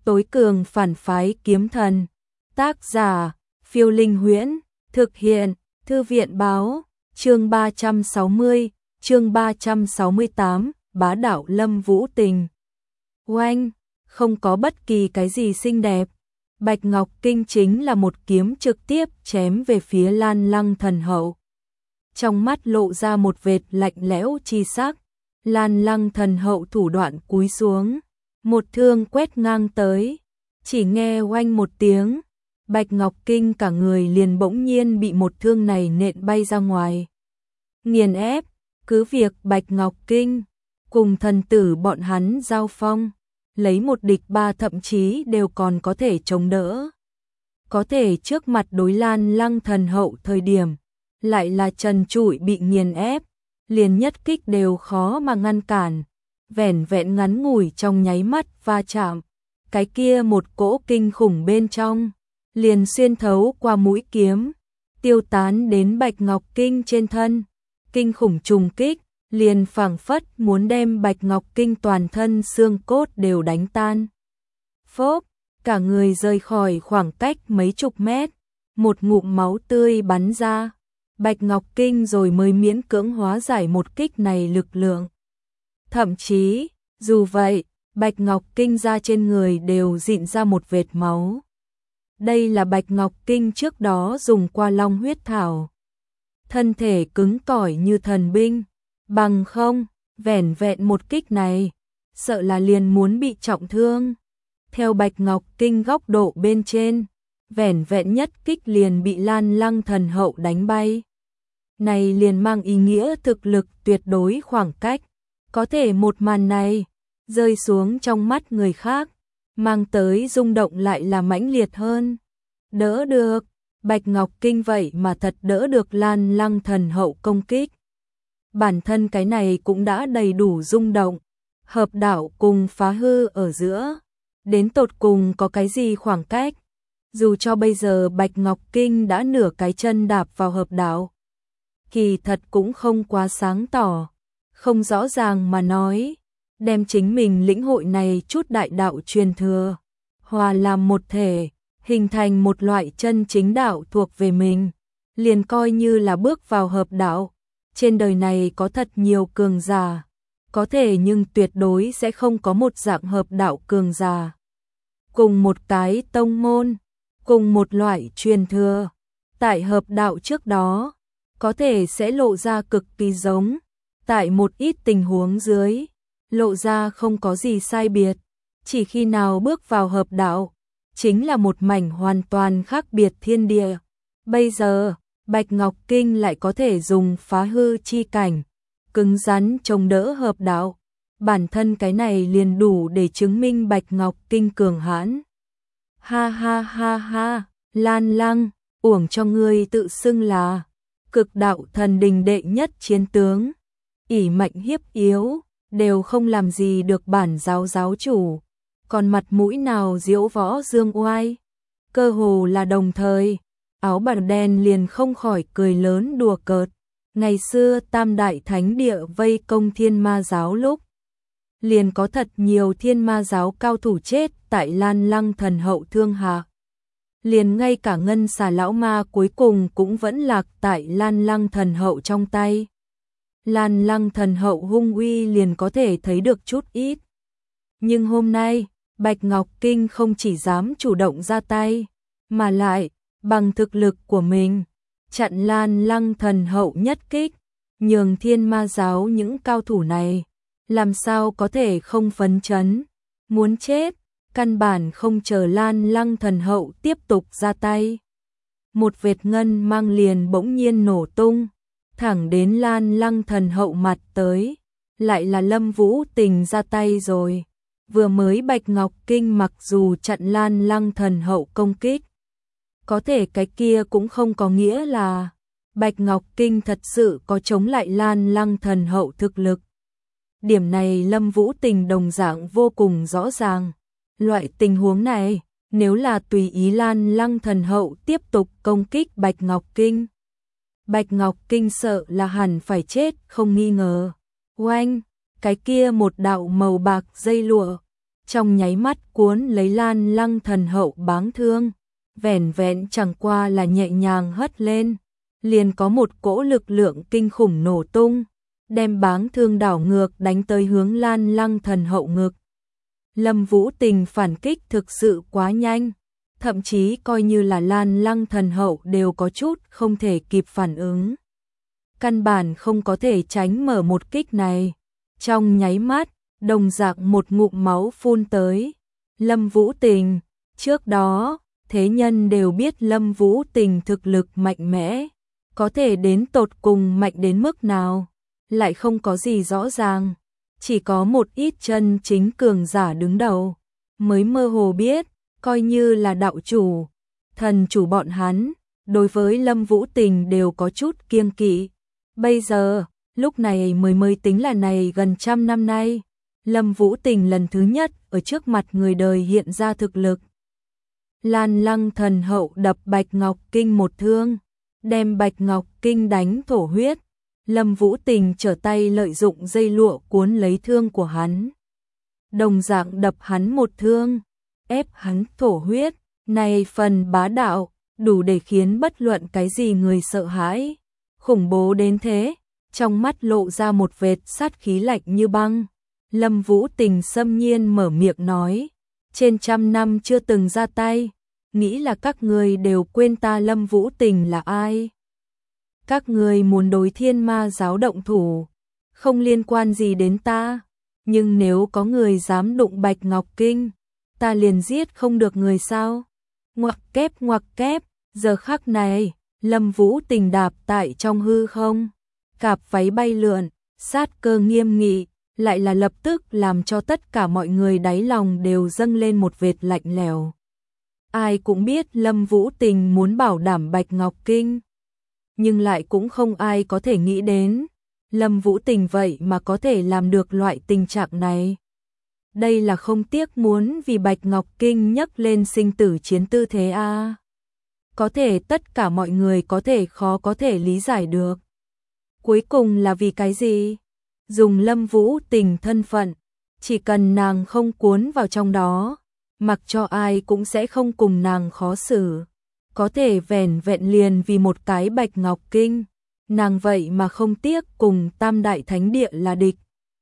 tối cường phản phái kiếm thần. Tác giả, Phiêu Linh Huyễn, thực hiện, Thư viện báo, chương 360, chương 368, bá đạo Lâm Vũ Tình. Oanh, không có bất kỳ cái gì xinh đẹp. Bạch Ngọc Kinh chính là một kiếm trực tiếp chém về phía Lan Lăng Thần Hậu. Trong mắt lộ ra một vệt lạnh lẽo chi sắc, Lan Lăng Thần Hậu thủ đoạn cúi xuống, một thương quét ngang tới, chỉ nghe oanh một tiếng, Bạch Ngọc Kinh cả người liền bỗng nhiên bị một thương này nện bay ra ngoài. Nghiền ép, cứ việc Bạch Ngọc Kinh cùng thần tử bọn hắn giao phong, lấy một địch ba thậm chí đều còn có thể chống đỡ. Có thể trước mặt đối Lan Lăng Thần Hậu thời điểm, lại là trần trụi bị nghiền ép, liền nhất kích đều khó mà ngăn cản, vẻn vẹn ngắn ngủi trong nháy mắt va chạm, cái kia một cỗ kinh khủng bên trong, liền xuyên thấu qua mũi kiếm, tiêu tán đến Bạch Ngọc Kinh trên thân, kinh khủng trùng kích, liền phảng phất muốn đem Bạch Ngọc Kinh toàn thân xương cốt đều đánh tan. Phốp, cả người rời khỏi khoảng cách mấy chục mét, một ngụm máu tươi bắn ra. Bạch Ngọc Kinh rồi mới miễn cưỡng hóa giải một kích này lực lượng. Thậm chí, dù vậy, Bạch Ngọc Kinh ra trên người đều rịn ra một vệt máu. Đây là Bạch Ngọc Kinh trước đó dùng qua long huyết thảo. Thân thể cứng cỏi như thần binh, bằng không, vẻn vẹn một kích này, sợ là liền muốn bị trọng thương. Theo Bạch Ngọc Kinh góc độ bên trên, vẻn vẹn nhất kích liền bị Lan Lăng Thần Hậu đánh bay. Này liền mang ý nghĩa thực lực tuyệt đối khoảng cách, có thể một màn này rơi xuống trong mắt người khác, mang tới rung động lại là mãnh liệt hơn. Đỡ được, Bạch Ngọc Kinh vậy mà thật đỡ được Lan Lăng Thần Hậu công kích. Bản thân cái này cũng đã đầy đủ rung động, hợp đạo cùng phá hư ở giữa, đến tột cùng có cái gì khoảng cách. Dù cho bây giờ Bạch Ngọc Kinh đã nửa cái chân đạp vào hợp đạo, kỳ thật cũng không quá sáng tỏ, không rõ ràng mà nói, đem chính mình lĩnh hội này chút đại đạo truyền thừa, hòa làm một thể, hình thành một loại chân chính đạo thuộc về mình, liền coi như là bước vào hợp đạo. Trên đời này có thật nhiều cường giả, có thể nhưng tuyệt đối sẽ không có một dạng hợp đạo cường giả. Cùng một cái tông môn, cùng một loại truyền thừa, tại hợp đạo trước đó, có thể sẽ lộ ra cực kỳ giống, tại một ít tình huống dưới, lộ ra không có gì sai biệt, chỉ khi nào bước vào hợp đạo, chính là một mảnh hoàn toàn khác biệt thiên địa. Bây giờ, Bạch Ngọc Kinh lại có thể dùng phá hư chi cảnh, cứng rắn chống đỡ hợp đạo, bản thân cái này liền đủ để chứng minh Bạch Ngọc Kinh cường hãn. Ha ha ha ha, Lan Lăng, uổng cho ngươi tự xưng là cực đạo thần đình đệ nhất chiến tướng, ỷ mạnh hiếp yếu, đều không làm gì được bản giáo giáo chủ, còn mặt mũi nào diễu võ dương oai. Cơ hồ là đồng thời, áo bào đen liền không khỏi cười lớn đùa cợt. Ngày xưa Tam Đại Thánh Địa vây công Thiên Ma Giáo lúc, liền có thật nhiều Thiên Ma Giáo cao thủ chết tại Lan Lăng Thần Hậu thương hạ. Liền ngay cả Ngân Xà Lão Ma cuối cùng cũng vẫn lạc tại Lan Lăng Thần Hậu trong tay. Lan Lăng Thần Hậu hung uy liền có thể thấy được chút ít. Nhưng hôm nay, Bạch Ngọc Kinh không chỉ dám chủ động ra tay, mà lại, bằng thực lực của mình, chặn Lan Lăng Thần Hậu nhất kích, nhường Thiên Ma Giáo những cao thủ này, làm sao có thể không phấn chấn, muốn chết, căn bản không chờ Lan Lăng Thần Hậu tiếp tục ra tay. Một vệt ngân mang liền bỗng nhiên nổ tung, thẳng đến Lan Lăng Thần Hậu mặt tới, lại là Lâm Vũ Tình ra tay rồi. Vừa mới Bạch Ngọc Kinh mặc dù chặn Lan Lăng Thần Hậu công kích, có thể cái kia cũng không có nghĩa là Bạch Ngọc Kinh thật sự có chống lại Lan Lăng Thần Hậu thực lực. Điểm này Lâm Vũ Tình đồng dạng vô cùng rõ ràng. Loại tình huống này, nếu là tùy ý Lan Lăng Thần Hậu tiếp tục công kích Bạch Ngọc Kinh, Bạch Ngọc Kinh sợ là hẳn phải chết không nghi ngờ. Oanh, cái kia một đạo màu bạc dây lụa, trong nháy mắt cuốn lấy Lan Lăng Thần Hậu báng thương, vẻn vẹn chẳng qua là nhẹ nhàng hất lên, liền có một cỗ lực lượng kinh khủng nổ tung, đem báng thương đảo ngược đánh tới hướng Lan Lăng Thần Hậu ngực. Lâm Vũ Tình phản kích thực sự quá nhanh, thậm chí coi như là Lan Lăng Thần Hậu đều có chút không thể kịp phản ứng. Căn bản không có thể tránh mở một kích này. Trong nháy mắt, đồng dạng một ngụm máu phun tới. Lâm Vũ Tình, trước đó, thế nhân đều biết Lâm Vũ Tình thực lực mạnh mẽ, có thể đến tột cùng mạnh đến mức nào, lại không có gì rõ ràng. Chỉ có một ít chân chính cường giả đứng đầu, mới mơ hồ biết, coi như là đạo chủ, thần chủ bọn hắn, đối với Lâm Vũ Tình đều có chút kiêng kỵ. Bây giờ, lúc này mới tính là này gần trăm năm nay, Lâm Vũ Tình lần thứ nhất ở trước mặt người đời hiện ra thực lực. Lan Lăng Thần Hậu đập Bạch Ngọc Kinh một thương, đem Bạch Ngọc Kinh đánh thổ huyết. Lâm Vũ Tình trở tay lợi dụng dây lụa cuốn lấy thương của hắn, đồng dạng đập hắn một thương, ép hắn thổ huyết. Này phần bá đạo, đủ để khiến bất luận cái gì người sợ hãi. Khủng bố đến thế, trong mắt lộ ra một vệt sát khí lạnh như băng. Lâm Vũ Tình xâm nhiên mở miệng nói, trên trăm năm chưa từng ra tay, nghĩ là các người đều quên ta Lâm Vũ Tình là ai. Các người muốn đối Thiên Ma giáo động thủ, không liên quan gì đến ta, nhưng nếu có người dám đụng Bạch Ngọc Kinh, ta liền giết không được người sao? Ngoặc kép, giờ khắc này, Lâm Vũ Tình đạp tại trong hư không, cạp váy bay lượn, sát cơ nghiêm nghị, lại là lập tức làm cho tất cả mọi người đáy lòng đều dâng lên một vệt lạnh lẽo. Ai cũng biết Lâm Vũ Tình muốn bảo đảm Bạch Ngọc Kinh, nhưng lại cũng không ai có thể nghĩ đến, Lâm Vũ Tình vậy mà có thể làm được loại tình trạng này. Đây là không tiếc muốn vì Bạch Ngọc Kinh nhấc lên sinh tử chiến tư thế a. Có thể tất cả mọi người có thể khó có thể lý giải được. Cuối cùng là vì cái gì? Dùng Lâm Vũ Tình thân phận, chỉ cần nàng không cuốn vào trong đó, mặc cho ai cũng sẽ không cùng nàng khó xử. Có thể vẻn vẹn liền vì một cái Bạch Ngọc Kinh, nàng vậy mà không tiếc cùng Tam Đại Thánh Địa là địch.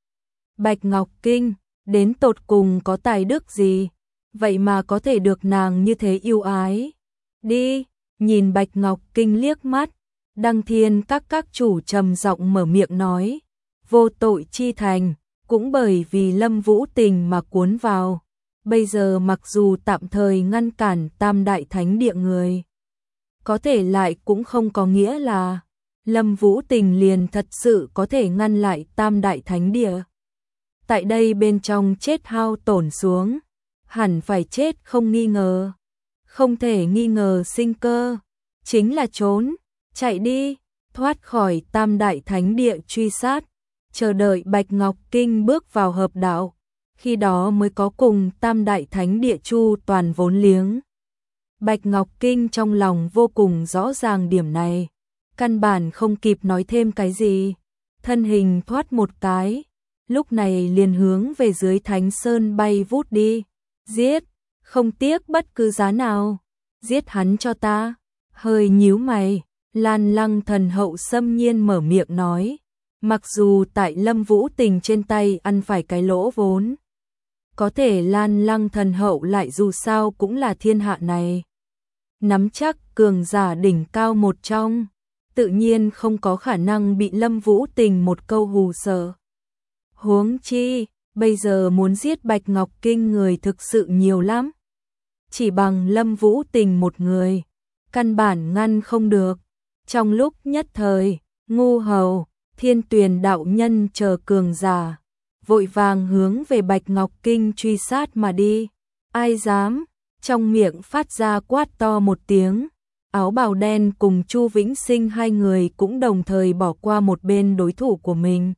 Bạch Ngọc Kinh, đến tột cùng có tài đức gì, vậy mà có thể được nàng như thế yêu ái. Đi, nhìn Bạch Ngọc Kinh liếc mắt, Đăng Thiên các chủ trầm giọng mở miệng nói, vô tội chi thành, cũng bởi vì Lâm Vũ Tình mà cuốn vào. Bây giờ mặc dù tạm thời ngăn cản Tam Đại Thánh Địa người, có thể lại cũng không có nghĩa là Lâm Vũ Tình liền thật sự có thể ngăn lại Tam Đại Thánh Địa. Tại đây bên trong chết hao tổn xuống, hẳn phải chết không nghi ngờ. Không thể nghi ngờ sinh cơ, chính là trốn, chạy đi, thoát khỏi Tam Đại Thánh Địa truy sát, chờ đợi Bạch Ngọc Kinh bước vào hợp đạo, khi đó mới có cùng Tam Đại Thánh Địa chu toàn vốn liếng. Bạch Ngọc Kinh trong lòng vô cùng rõ ràng điểm này, căn bản không kịp nói thêm cái gì, thân hình thoát một cái, lúc này liền hướng về dưới Thánh Sơn bay vút đi, giết, không tiếc bất cứ giá nào, giết hắn cho ta. Hơi nhíu mày, Lan Lăng Thần Hậu xâm nhiên mở miệng nói, mặc dù tại Lâm Vũ Tình trên tay ăn phải cái lỗ vốn, có thể Lan Lăng Thần Hậu lại dù sao cũng là thiên hạ này, nắm chắc cường giả đỉnh cao một trong, tự nhiên không có khả năng bị Lâm Vũ Tình một câu hù sợ. Huống chi, bây giờ muốn giết Bạch Ngọc Kinh người thực sự nhiều lắm, chỉ bằng Lâm Vũ Tình một người, căn bản ngăn không được. Trong lúc nhất thời, Ngu Hầu, Thiên Tuyền đạo nhân chờ cường giả, vội vàng hướng về Bạch Ngọc Kinh truy sát mà đi. Ai dám? Trong miệng phát ra quát to một tiếng, áo bào đen cùng Chu Vĩnh Sinh hai người cũng đồng thời bỏ qua một bên đối thủ của mình,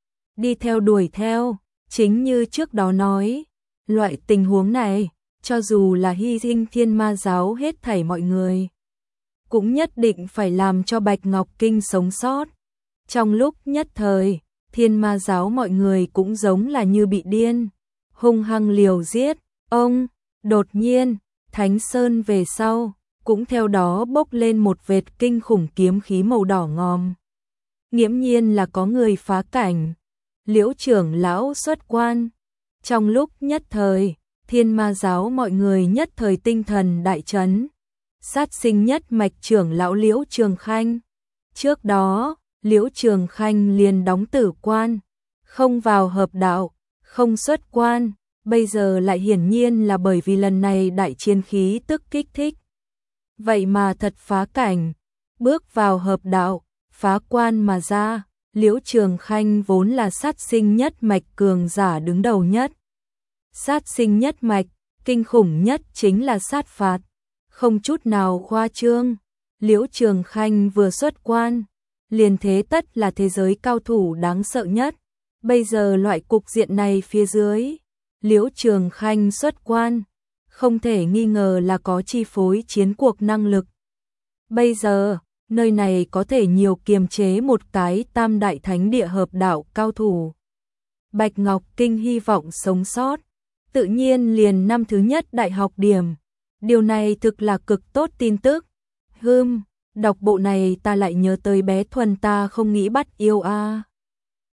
đi theo đuổi theo. Chính như trước đó nói, loại tình huống này, cho dù là hy sinh Thiên Ma giáo hết thảy mọi người, cũng nhất định phải làm cho Bạch Ngọc Kinh sống sót. Trong lúc nhất thời, Thiên Ma giáo mọi người cũng giống là như bị điên, hung hăng liều giết. Ông, đột nhiên, Thánh Sơn về sau, cũng theo đó bốc lên một vệt kinh khủng kiếm khí màu đỏ ngòm. Nghiễm nhiên là có người phá cảnh. Liễu trưởng lão xuất quan. Trong lúc nhất thời, Thiên Ma giáo mọi người nhất thời tinh thần đại chấn. Sát sinh nhất mạch trưởng lão Liễu Trường Khanh. Trước đó, Liễu Trường Khanh liền đóng tử quan, không vào hợp đạo, không xuất quan, bây giờ lại hiển nhiên là bởi vì lần này đại chiến khí tức kích thích. Vậy mà thật phá cảnh, bước vào hợp đạo, phá quan mà ra, Liễu Trường Khanh vốn là sát sinh nhất mạch cường giả đứng đầu nhất. Sát sinh nhất mạch, kinh khủng nhất chính là sát phạt, không chút nào khoa trương. Liễu Trường Khanh vừa xuất quan, liền thế tất là thế giới cao thủ đáng sợ nhất. Bây giờ loại cục diện này phía dưới, Liễu Trường Khanh xuất quan, không thể nghi ngờ là có chi phối chiến cuộc năng lực. Bây giờ, nơi này có thể nhiều kiềm chế một cái tam đại thánh địa hợp đạo cao thủ. Bạch Ngọc Kinh hy vọng sống sót, tự nhiên liền năm thứ nhất đại học điểm. Điều này thực là cực tốt tin tức. Đọc bộ này ta lại nhớ tới bé Thuần ta không nghĩ bắt yêu a.